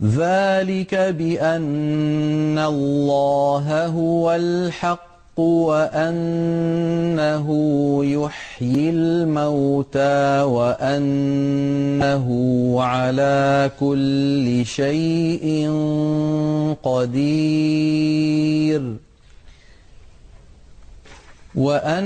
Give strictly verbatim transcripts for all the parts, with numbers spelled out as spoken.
ذلك بأن الله هو الحق وأنه يحيي الموتى وأنه على كل شيء قدير وأن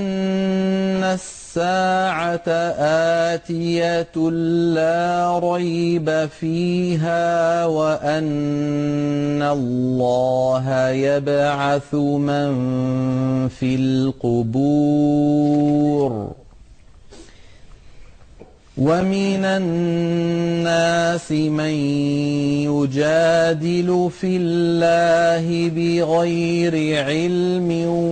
الساعة آتية لا ريب فيها وأن الله يبعث من في القبور ومن الناس من يجادل في الله بغير علم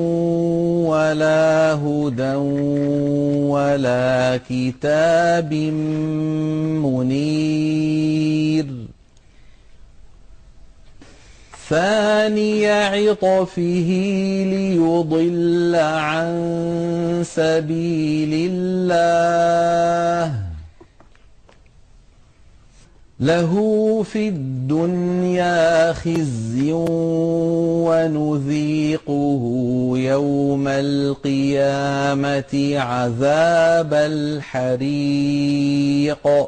ولا هدى ولا كتاب منير ثاني عطفه ليضل عن سبيل الله له في الدنيا خزي ونذيقه يوم القيامة عذاب الحريق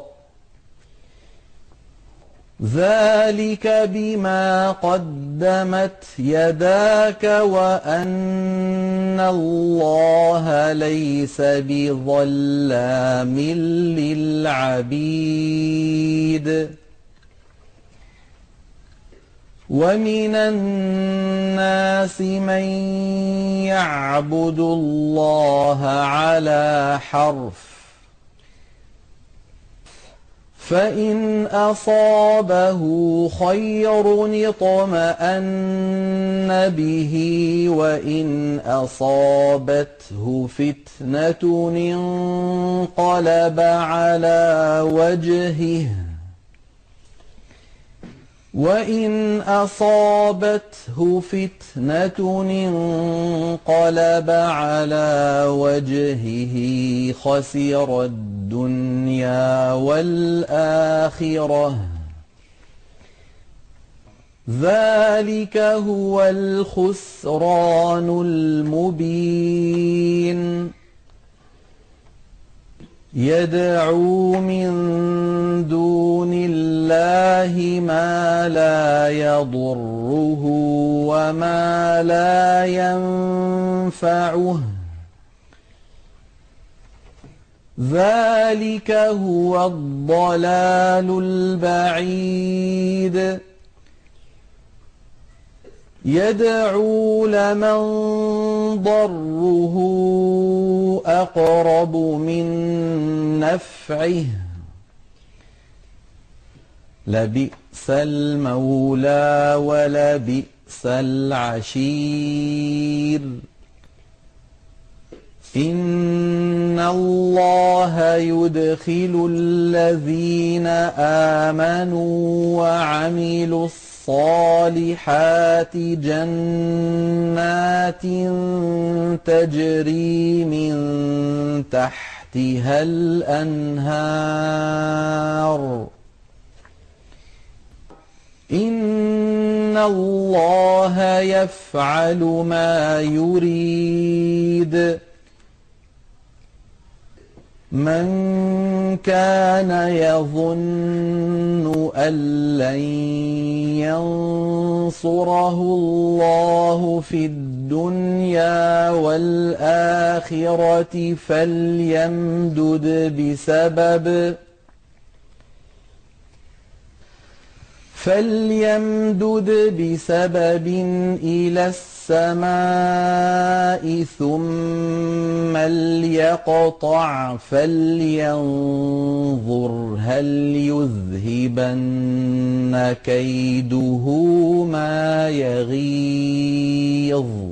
ذلك بما قدمت يداك وأن الله ليس بظلام للعبيد ومن الناس من يعبد الله على حرف فإن أصابه خير اطمأن به وإن أصابته فتنة انقلب على وجهه وإن أصابته فتنة انقلب على وجهه خسر الدنيا والآخرة ذلك هو الخسران المبين يدعو من دون الله ما لا يضره وما لا ينفعه ذلك هو الضلال البعيد يدعو لمن ضره أقرب من نفعه لبئس المولى ولبئس العشير إن الله يدخل الذين آمنوا وعملوا الصالحات جنات تجري من تحتها الأنهار إن الله يفعل ما يريد من كان يظن أن لن ينصره الله في الدنيا والآخرة فليمدد بسبب فليمدد بسبب إلى السماء ثم ليقطع فلينظر هل يذهبن كيده ما يغيظ